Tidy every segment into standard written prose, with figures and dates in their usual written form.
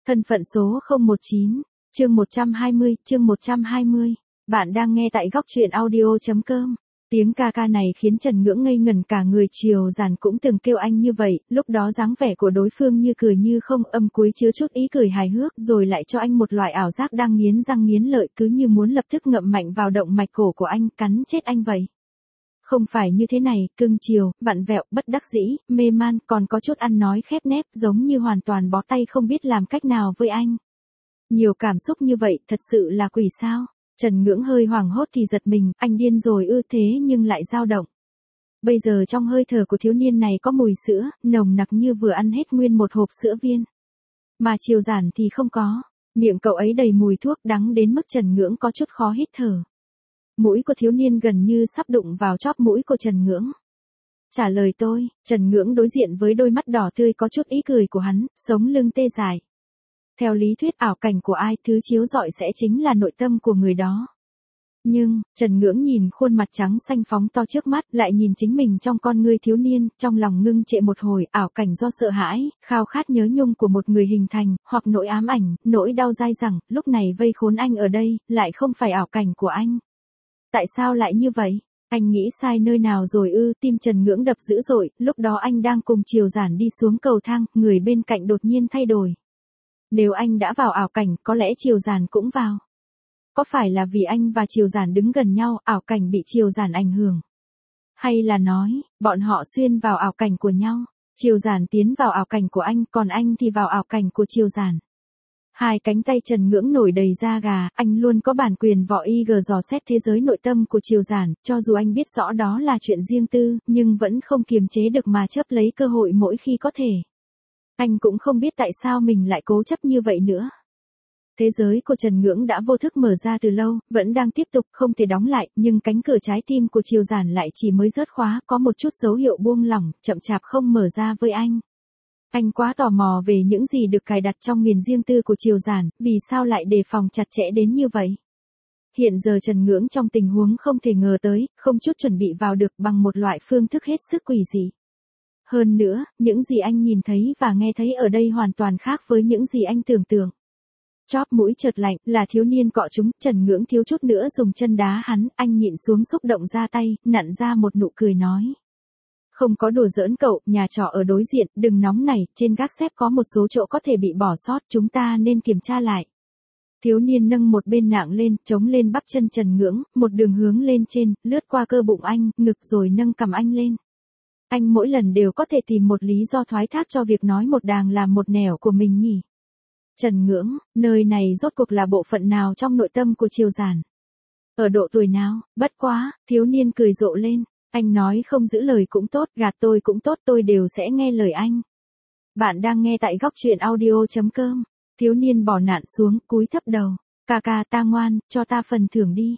Thân phận số 019, chương 120. Bạn đang nghe tại góc truyện audio.com. Tiếng ca ca này khiến Trần Ngưỡng ngây ngẩn cả người. Triều Giản cũng từng kêu anh như vậy, lúc đó dáng vẻ của đối phương như cười như không, âm cuối chứa chút ý cười hài hước, rồi lại cho anh một loại ảo giác đang nghiến răng nghiến lợi, cứ như muốn lập tức ngậm mạnh vào động mạch cổ của anh, cắn chết anh vậy. Không phải như thế này, cưng chiều, vặn vẹo, bất đắc dĩ, mê man, còn có chút ăn nói khép nép, giống như hoàn toàn bó tay không biết làm cách nào với anh. Nhiều cảm xúc như vậy, thật sự là quỷ sao? Trần Ngưỡng hơi hoảng hốt thì giật mình, anh điên rồi ư? Thế nhưng lại dao động. Bây giờ trong hơi thở của thiếu niên này có mùi sữa, nồng nặc như vừa ăn hết nguyên một hộp sữa viên. Mà Triều Giản thì không có, miệng cậu ấy đầy mùi thuốc đắng đến mức Trần Ngưỡng có chút khó hít thở. Mũi của thiếu niên gần như sắp đụng vào chóp mũi của Trần Ngưỡng. Trả lời tôi, Trần Ngưỡng đối diện với đôi mắt đỏ tươi có chút ý cười của hắn, sống lưng tê dại. Theo lý thuyết ảo cảnh của ai, thứ chiếu rọi sẽ chính là nội tâm của người đó. Nhưng, Trần Ngưỡng nhìn khuôn mặt trắng xanh phóng to trước mắt, lại nhìn chính mình trong con ngươi thiếu niên, trong lòng ngưng trệ một hồi, ảo cảnh do sợ hãi, khao khát nhớ nhung của một người hình thành, hoặc nỗi ám ảnh, nỗi đau dai dẳng, lúc này vây khốn anh ở đây, lại không phải ảo cảnh của anh. Tại sao lại như vậy? Anh nghĩ sai nơi nào rồi ư? Tim Trần Ngưỡng đập dữ dội, lúc đó anh đang cùng Triều Giản đi xuống cầu thang, người bên cạnh đột nhiên thay đổi. Nếu anh đã vào ảo cảnh, có lẽ Triều Giản cũng vào. Có phải là vì anh và Triều Giản đứng gần nhau, ảo cảnh bị Triều Giản ảnh hưởng? Hay là nói, bọn họ xuyên vào ảo cảnh của nhau, Triều Giản tiến vào ảo cảnh của anh, còn anh thì vào ảo cảnh của Triều Giản? Hai cánh tay Trần Ngưỡng nổi đầy da gà, anh luôn có bản quyền võ IG dò xét thế giới nội tâm của Triều Giản, cho dù anh biết rõ đó là chuyện riêng tư, nhưng vẫn không kiềm chế được mà chấp lấy cơ hội mỗi khi có thể. Anh cũng không biết tại sao mình lại cố chấp như vậy nữa. Thế giới của Trần Ngưỡng đã vô thức mở ra từ lâu, vẫn đang tiếp tục, không thể đóng lại, nhưng cánh cửa trái tim của Triều Giản lại chỉ mới rớt khóa, có một chút dấu hiệu buông lỏng, chậm chạp không mở ra với anh. Anh quá tò mò về những gì được cài đặt trong miền riêng tư của Triều Giản, vì sao lại đề phòng chặt chẽ đến như vậy? Hiện giờ Trần Ngưỡng trong tình huống không thể ngờ tới, không chút chuẩn bị vào được bằng một loại phương thức hết sức quỷ dị. Hơn nữa, những gì anh nhìn thấy và nghe thấy ở đây hoàn toàn khác với những gì anh tưởng tượng. Chóp mũi chợt lạnh, là thiếu niên cọ chúng, Trần Ngưỡng thiếu chút nữa dùng chân đá hắn, anh nhịn xuống xúc động ra tay, nặn ra một nụ cười nói. Không có đùa giỡn cậu, nhà trọ ở đối diện, đừng nóng nảy, trên gác xếp có một số chỗ có thể bị bỏ sót, chúng ta nên kiểm tra lại. Thiếu niên nâng một bên nạng lên, chống lên bắp chân Trần Ngưỡng, một đường hướng lên trên, lướt qua cơ bụng anh, ngực rồi nâng cằm anh lên. Anh mỗi lần đều có thể tìm một lý do thoái thác cho việc nói một đàng làm một nẻo của mình nhỉ. Trần Ngưỡng, nơi này rốt cuộc là bộ phận nào trong nội tâm của Triều Giản? Ở độ tuổi nào? Bất quá, thiếu niên cười rộ lên. Anh nói không giữ lời cũng tốt, gạt tôi cũng tốt, tôi đều sẽ nghe lời anh. Bạn đang nghe tại góc truyện audio.com. Thiếu niên bỏ nạn xuống, cúi thấp đầu. Ca ca ta ngoan, cho ta phần thưởng đi.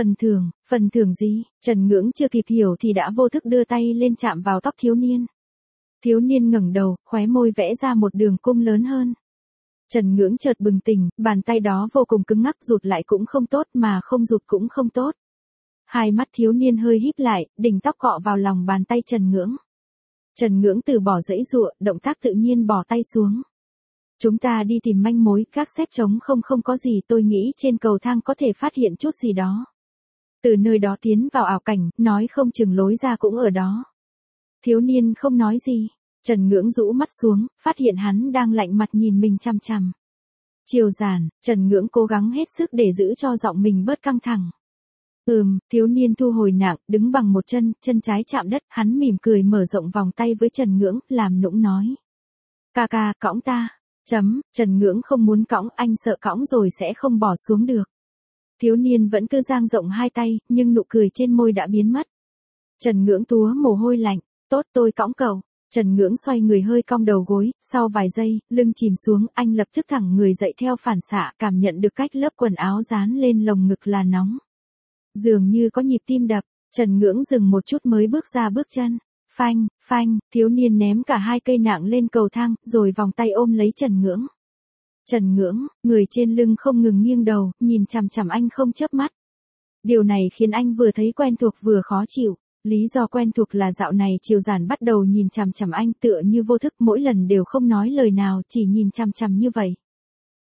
Phần thưởng gì? Trần Ngưỡng chưa kịp hiểu thì đã vô thức đưa tay lên chạm vào tóc thiếu niên. Thiếu niên ngẩng đầu, khóe môi vẽ ra một đường cung lớn hơn. Trần Ngưỡng chợt bừng tỉnh, bàn tay đó vô cùng cứng ngắc, rụt lại cũng không tốt mà không rụt cũng không tốt. Hai mắt thiếu niên hơi híp lại, đỉnh tóc cọ vào lòng bàn tay Trần Ngưỡng. Trần Ngưỡng từ bỏ giãy giụa, động tác tự nhiên bỏ tay xuống. Chúng ta đi tìm manh mối, các xếp trống không có gì, tôi nghĩ trên cầu thang có thể phát hiện chút gì đó. Từ nơi đó tiến vào ảo cảnh, nói không chừng lối ra cũng ở đó. Thiếu niên không nói gì. Trần Ngưỡng rũ mắt xuống, phát hiện hắn đang lạnh mặt nhìn mình chằm chằm. Triều Giản, Trần Ngưỡng cố gắng hết sức để giữ cho giọng mình bớt căng thẳng. Thiếu niên thu hồi nạng, đứng bằng một chân, chân trái chạm đất, hắn mỉm cười mở rộng vòng tay với Trần Ngưỡng, làm nũng nói. Ca ca, cõng ta. Trần Ngưỡng không muốn cõng, anh sợ cõng rồi sẽ không bỏ xuống được. Thiếu niên vẫn cứ dang rộng hai tay, nhưng nụ cười trên môi đã biến mất. Trần Ngưỡng túa mồ hôi lạnh, tốt tôi cõng cậu. Trần Ngưỡng xoay người hơi cong đầu gối, sau vài giây, lưng chìm xuống, anh lập tức thẳng người dậy theo phản xạ, cảm nhận được cách lớp quần áo dán lên lồng ngực là nóng. Dường như có nhịp tim đập, Trần Ngưỡng dừng một chút mới bước ra bước chân. Phanh, thiếu niên ném cả hai cây nạng lên cầu thang, rồi vòng tay ôm lấy Trần Ngưỡng. Trần Ngưỡng, người trên lưng không ngừng nghiêng đầu, nhìn chằm chằm anh không chớp mắt. Điều này khiến anh vừa thấy quen thuộc vừa khó chịu. Lý do quen thuộc là dạo này Triều Giản bắt đầu nhìn chằm chằm anh tựa như vô thức, mỗi lần đều không nói lời nào, chỉ nhìn chằm chằm như vậy.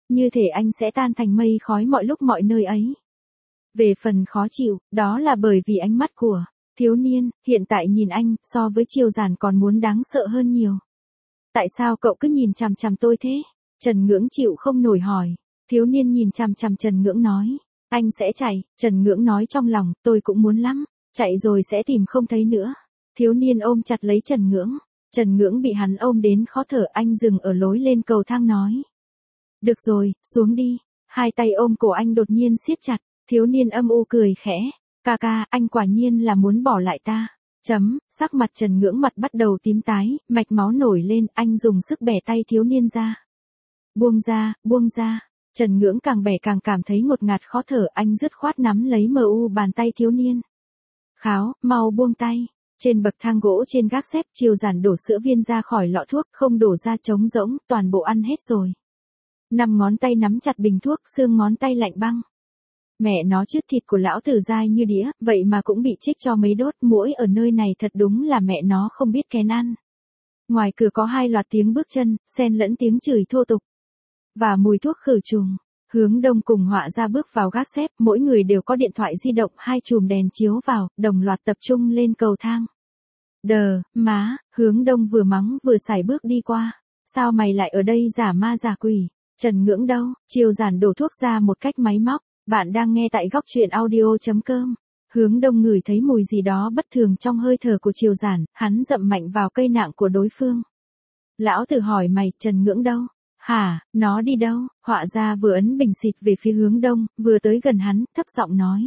như thể anh sẽ tan thành mây khói mọi lúc mọi nơi ấy. Về phần khó chịu, đó là bởi vì ánh mắt của thiếu niên, hiện tại nhìn anh, so với Triều Giản còn muốn đáng sợ hơn nhiều. Tại sao cậu cứ nhìn chằm chằm tôi thế? Trần Ngưỡng chịu không nổi hỏi. Thiếu niên nhìn chằm chằm Trần Ngưỡng nói. Anh sẽ chạy, Trần Ngưỡng nói trong lòng, tôi cũng muốn lắm, chạy rồi sẽ tìm không thấy nữa. Thiếu niên ôm chặt lấy Trần Ngưỡng. Trần Ngưỡng bị hắn ôm đến khó thở, anh dừng ở lối lên cầu thang nói. Được rồi, xuống đi. Hai tay ôm cổ anh đột nhiên siết chặt, thiếu niên âm u cười khẽ. Ca ca, anh quả nhiên là muốn bỏ lại ta. Sắc mặt Trần Ngưỡng mặt bắt đầu tím tái, mạch máu nổi lên, anh dùng sức bẻ tay thiếu niên ra. Buông ra, buông ra. Trần Ngưỡng càng bẻ càng cảm thấy ngột ngạt khó thở, anh dứt khoát nắm lấy bàn tay thiếu niên. Kháo, mau buông tay. Trên bậc thang gỗ trên gác xếp, Triều Giản đổ sữa viên ra khỏi lọ thuốc, không đổ ra trống rỗng, toàn bộ ăn hết rồi. 5 ngón tay nắm chặt bình thuốc, xương ngón tay lạnh băng. Mẹ nó chứ, thịt của lão tử dai như đĩa, vậy mà cũng bị chích cho mấy đốt, muỗi ở nơi này thật đúng là mẹ nó không biết kén ăn. Ngoài cửa có 2 loạt tiếng bước chân, xen lẫn tiếng chửi thô tục. Và mùi thuốc khử trùng. Hướng Đông cùng Họa Ra bước vào gác xếp, mỗi người đều có điện thoại di động, 2 chùm đèn chiếu vào, đồng loạt tập trung lên cầu thang. Má, Hướng Đông vừa mắng vừa sải bước đi qua. Sao mày lại ở đây giả ma giả quỷ? Trần Ngưỡng đâu? Triều Giản đổ thuốc ra một cách máy móc. Bạn đang nghe tại góc truyện audio.com. Hướng Đông ngửi thấy mùi gì đó bất thường trong hơi thở của Triều Giản, hắn dậm mạnh vào cây nạng của đối phương. Lão tử hỏi mày, Trần Ngưỡng đâu? Hả, nó đi đâu? Họa Ra vừa ấn bình xịt về phía Hướng Đông, vừa tới gần hắn, thấp giọng nói.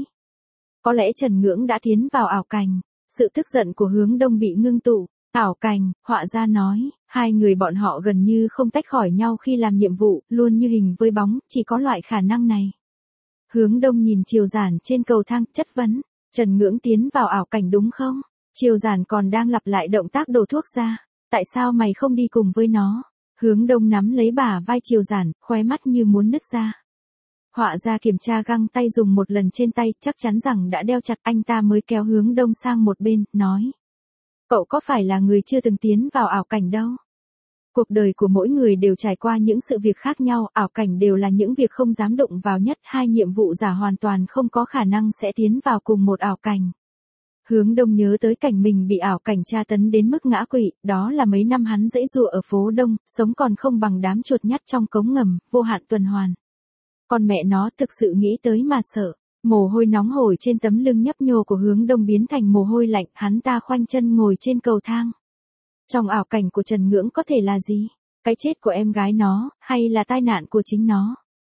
Có lẽ Trần Ngưỡng đã tiến vào ảo cảnh. Sự tức giận của Hướng Đông bị ngưng tụ. Ảo cảnh, Họa Ra nói, hai người bọn họ gần như không tách khỏi nhau khi làm nhiệm vụ, luôn như hình với bóng, chỉ có loại khả năng này. Hướng Đông nhìn Triều Giản trên cầu thang, chất vấn, Trần Ngưỡng tiến vào ảo cảnh đúng không? Triều Giản còn đang lặp lại động tác đổ thuốc ra, tại sao mày không đi cùng với nó? Hướng Đông nắm lấy bả vai Triều Giản, khóe mắt như muốn nứt ra. Họa Ra kiểm tra găng tay dùng một lần trên tay, chắc chắn rằng đã đeo chặt, anh ta mới kéo Hướng Đông sang một bên, nói. Cậu có phải là người chưa từng tiến vào ảo cảnh đâu? Cuộc đời của mỗi người đều trải qua những sự việc khác nhau, ảo cảnh đều là những việc không dám đụng vào nhất, 2 nhiệm vụ giả hoàn toàn không có khả năng sẽ tiến vào cùng một ảo cảnh. Hướng Đông nhớ tới cảnh mình bị ảo cảnh tra tấn đến mức ngã quỵ, đó là mấy năm hắn giãy giụa ở phố Đông, sống còn không bằng đám chuột nhắt trong cống ngầm, vô hạn tuần hoàn. Còn mẹ nó thực sự nghĩ tới mà sợ. Mồ hôi nóng hổi trên tấm lưng nhấp nhô của Hướng Đông biến thành mồ hôi lạnh, hắn ta khoanh chân ngồi trên cầu thang. Trong ảo cảnh của Trần Ngưỡng có thể là gì? Cái chết của em gái nó, hay là tai nạn của chính nó?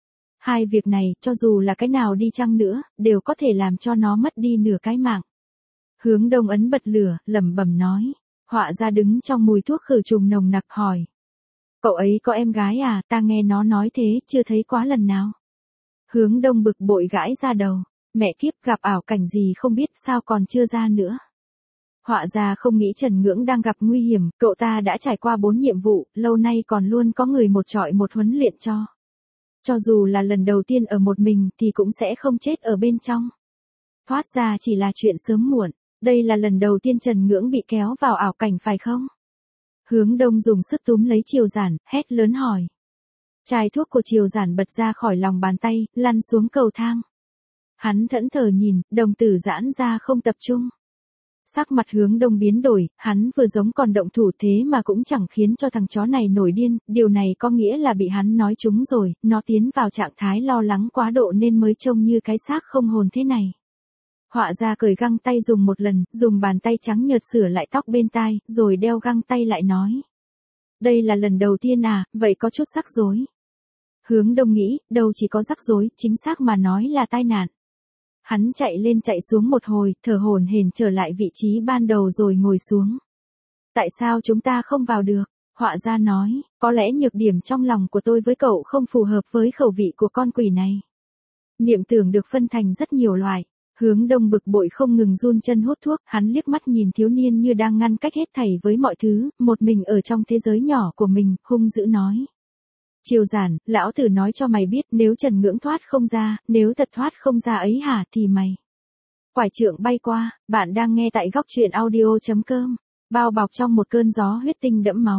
Hai việc này, cho dù là cái nào đi chăng nữa, đều có thể làm cho nó mất đi nửa cái mạng. Hướng Đông ấn bật lửa, lẩm bẩm nói. Họa Ra đứng trong mùi thuốc khử trùng nồng nặc hỏi. Cậu ấy có em gái à, ta nghe nó nói thế, chưa thấy quá lần nào. Hướng Đông bực bội gãi ra đầu. Mẹ kiếp, gặp ảo cảnh gì không biết, sao còn chưa ra nữa. Họa Ra không nghĩ Trần Ngưỡng đang gặp nguy hiểm, cậu ta đã trải qua 4 nhiệm vụ, lâu nay còn luôn có người một trọi một huấn luyện cho. Cho dù là lần đầu tiên ở một mình thì cũng sẽ không chết ở bên trong. Thoát ra chỉ là chuyện sớm muộn, đây là lần đầu tiên Trần Ngưỡng bị kéo vào ảo cảnh phải không? Hướng Đông dùng sức túm lấy Triều Giản, hét lớn hỏi. Chai thuốc của Triều Giản bật ra khỏi lòng bàn tay, lăn xuống cầu thang. Hắn thẫn thờ nhìn, đồng tử giãn ra không tập trung. Sắc mặt Hướng Đông biến đổi, hắn vừa giống còn động thủ thế mà cũng chẳng khiến cho thằng chó này nổi điên, điều này có nghĩa là bị hắn nói trúng rồi, nó tiến vào trạng thái lo lắng quá độ nên mới trông như cái xác không hồn thế này. Họa Ra cởi găng tay dùng một lần, dùng bàn tay trắng nhợt sửa lại tóc bên tai, rồi đeo găng tay lại nói. Đây là lần đầu tiên à, vậy có chút rắc rối. Hướng Đông nghĩ, đâu chỉ có rắc rối, chính xác mà nói là tai nạn. Hắn chạy lên chạy xuống một hồi, thở hổn hển trở lại vị trí ban đầu rồi ngồi xuống. Tại sao chúng ta không vào được? Họa Ra nói, có lẽ nhược điểm trong lòng của tôi với cậu không phù hợp với khẩu vị của con quỷ này. Niệm tưởng được phân thành rất nhiều loại. Hướng Đông bực bội không ngừng run chân hút thuốc, hắn liếc mắt nhìn thiếu niên như đang ngăn cách hết thảy với mọi thứ, một mình ở trong thế giới nhỏ của mình, hung dữ nói. Triều Giản, lão tử nói cho mày biết, nếu Trần Ngưỡng thoát không ra, nếu thật thoát không ra ấy hả thì mày. Quải trượng bay qua, bạn đang nghe tại góc truyện audio.com. Bao bọc trong một cơn gió huyết tinh đẫm máu.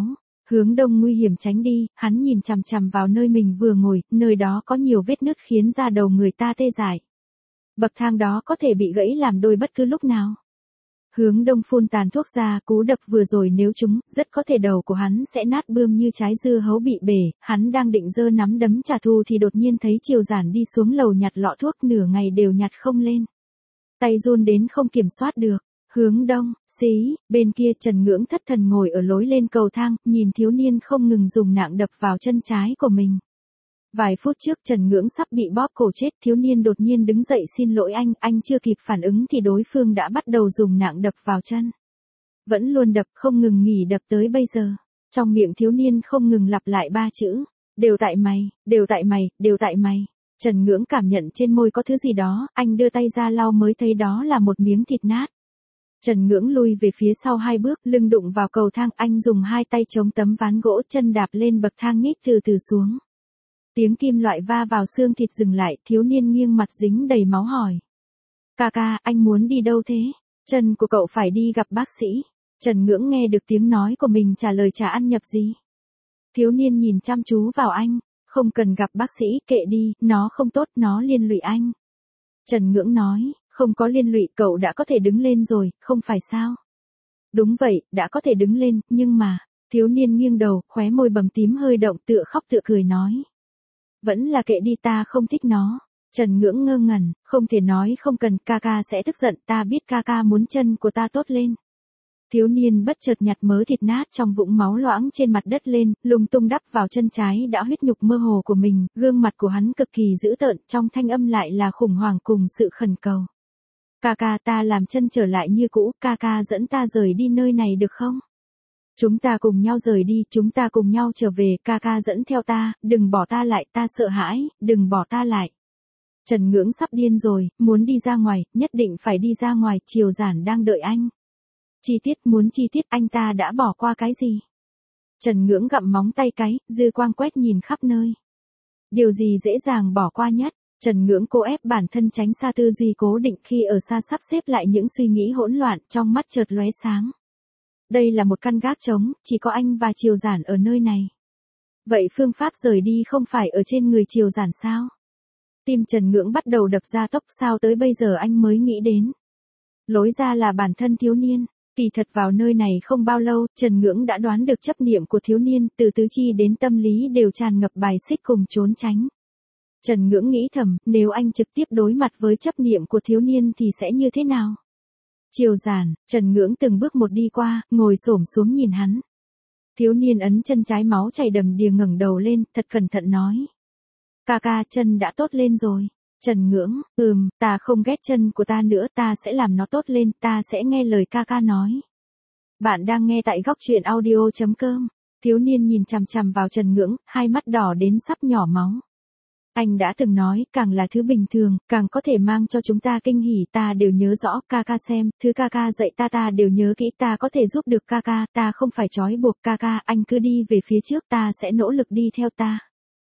Hướng đông nguy hiểm tránh đi, hắn nhìn chằm chằm vào nơi mình vừa ngồi, nơi đó có nhiều vết nứt khiến da đầu người ta tê dại. Bậc thang đó có thể bị gãy làm đôi bất cứ lúc nào. Hướng đông phun tàn thuốc ra, cú đập vừa rồi nếu trúng, rất có thể đầu của hắn sẽ nát bươm như trái dưa hấu bị bể, hắn đang định giơ nắm đấm trả thù thì đột nhiên thấy Triều Giản đi xuống lầu nhặt lọ thuốc, nửa ngày đều nhặt không lên. Tay run đến không kiểm soát được. Hướng đông, xí, bên kia Trần Ngưỡng thất thần ngồi ở lối lên cầu thang, nhìn thiếu niên không ngừng dùng nạng đập vào chân trái của mình. Vài phút trước Trần Ngưỡng sắp bị bóp cổ chết, thiếu niên đột nhiên đứng dậy xin lỗi anh chưa kịp phản ứng thì đối phương đã bắt đầu dùng nạng đập vào chân. Vẫn luôn đập, không ngừng nghỉ đập tới bây giờ. Trong miệng thiếu niên không ngừng lặp lại 3 chữ, đều tại mày, đều tại mày, đều tại mày. Trần Ngưỡng cảm nhận trên môi có thứ gì đó, anh đưa tay ra lau mới thấy đó là một miếng thịt nát. Trần Ngưỡng lui về phía sau 2 bước, lưng đụng vào cầu thang, anh dùng 2 tay chống tấm ván gỗ, chân đạp lên bậc thang nhích từ từ xuống. Tiếng kim loại va vào xương thịt dừng lại, thiếu niên nghiêng mặt dính đầy máu hỏi. Ca, anh muốn đi đâu thế? Chân của cậu phải đi gặp bác sĩ. Trần Ngưỡng nghe được tiếng nói của mình trả lời chả ăn nhập gì. Thiếu niên nhìn chăm chú vào anh, không cần gặp bác sĩ, kệ đi, nó không tốt, nó liên lụy anh. Trần Ngưỡng nói, không có liên lụy, cậu đã có thể đứng lên rồi, không phải sao? Đúng vậy, đã có thể đứng lên, nhưng mà, thiếu niên nghiêng đầu, khóe môi bầm tím hơi động, tựa khóc tựa cười nói. Vẫn là kệ đi, ta không thích nó. Trần Ngưỡng ngơ ngẩn, không thể nói không cần, ca sẽ tức giận, ta biết ca muốn chân của ta tốt lên. Thiếu niên bất chợt nhặt mớ thịt nát trong vũng máu loãng trên mặt đất lên, lung tung đắp vào chân trái đã huyết nhục mơ hồ của mình, gương mặt của hắn cực kỳ dữ tợn, trong thanh âm lại là khủng hoảng cùng sự khẩn cầu. Ca ta làm chân trở lại như cũ, ca dẫn ta rời đi nơi này được không? Chúng ta cùng nhau rời đi, chúng ta cùng nhau trở về, ca dẫn theo ta, đừng bỏ ta lại, ta sợ hãi, đừng bỏ ta lại. Trần Ngưỡng sắp điên rồi, muốn đi ra ngoài, nhất định phải đi ra ngoài, Triều Giản đang đợi anh. Muốn chi tiết anh ta đã bỏ qua cái gì? Trần Ngưỡng gặm móng tay cái, dư quang quét nhìn khắp nơi. Điều gì dễ dàng bỏ qua nhất? Trần Ngưỡng cố ép bản thân tránh xa tư duy cố định, khi ở xa sắp xếp lại những suy nghĩ hỗn loạn, trong mắt chợt lóe sáng. Đây là một căn gác trống, chỉ có anh và Triều Giản ở nơi này. Vậy phương pháp rời đi không phải ở trên người Triều Giản sao? Tim Trần Ngưỡng bắt đầu đập ra tốc, sao tới bây giờ anh mới nghĩ đến. Lối ra là bản thân thiếu niên. Kỳ thật vào nơi này không bao lâu, Trần Ngưỡng đã đoán được chấp niệm của thiếu niên, từ tứ chi đến tâm lý đều tràn ngập bài xích cùng trốn tránh. Trần Ngưỡng nghĩ thầm, nếu anh trực tiếp đối mặt với chấp niệm của thiếu niên thì sẽ như thế nào? Triều Giản, Trần Ngưỡng từng bước một đi qua, ngồi xổm xuống nhìn hắn. Thiếu niên ấn chân trái, máu chảy đầm đìa, ngẩng đầu lên, thật cẩn thận nói. Ca, chân đã tốt lên rồi. Trần Ngưỡng, ta không ghét chân của ta nữa, ta sẽ làm nó tốt lên, ta sẽ nghe lời ca nói. Bạn đang nghe tại Góc Truyện Audio.com. Thiếu niên nhìn chằm chằm vào Trần Ngưỡng, hai mắt đỏ đến sắp nhỏ máu. Anh đã từng nói, càng là thứ bình thường, càng có thể mang cho chúng ta kinh hỉ, ta đều nhớ rõ, ca xem, thứ ca dạy ta đều nhớ kỹ, ta có thể giúp được ca, ta không phải trói buộc ca, anh cứ đi về phía trước, ta sẽ nỗ lực đi theo ta.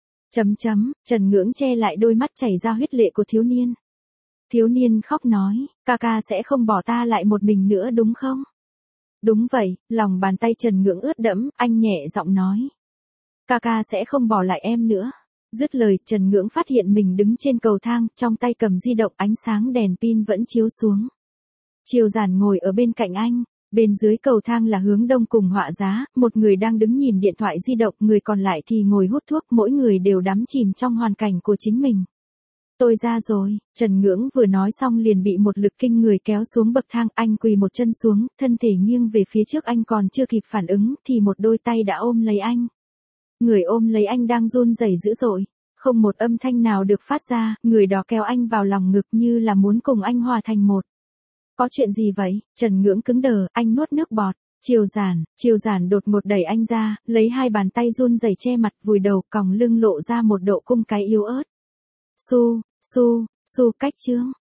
Trần Ngưỡng che lại đôi mắt chảy ra huyết lệ của thiếu niên. Thiếu niên khóc nói, ca sẽ không bỏ ta lại một mình nữa đúng không? Đúng vậy, lòng bàn tay Trần Ngưỡng ướt đẫm, anh nhẹ giọng nói. Ca sẽ không bỏ lại em nữa. Dứt lời, Trần Ngưỡng phát hiện mình đứng trên cầu thang, trong tay cầm di động, ánh sáng đèn pin vẫn chiếu xuống. Triều Giản ngồi ở bên cạnh anh, bên dưới cầu thang là Hướng Đông cùng Họa Giá, một người đang đứng nhìn điện thoại di động, người còn lại thì ngồi hút thuốc, mỗi người đều đắm chìm trong hoàn cảnh của chính mình. Tôi ra rồi, Trần Ngưỡng vừa nói xong liền bị một lực kinh người kéo xuống bậc thang, anh quỳ một chân xuống, thân thể nghiêng về phía trước, anh còn chưa kịp phản ứng thì một đôi tay đã ôm lấy anh. Người ôm lấy anh đang run rẩy dữ dội, không một âm thanh nào được phát ra, người đó kéo anh vào lòng ngực như là muốn cùng anh hòa thành một. Có chuyện gì vậy? Trần Ngưỡng cứng đờ, anh nuốt nước bọt. Triều Giản đột ngột đẩy anh ra, lấy hai bàn tay run rẩy che mặt, vùi đầu, còng lưng lộ ra một độ cung cái yếu ớt. Su, cách Trương,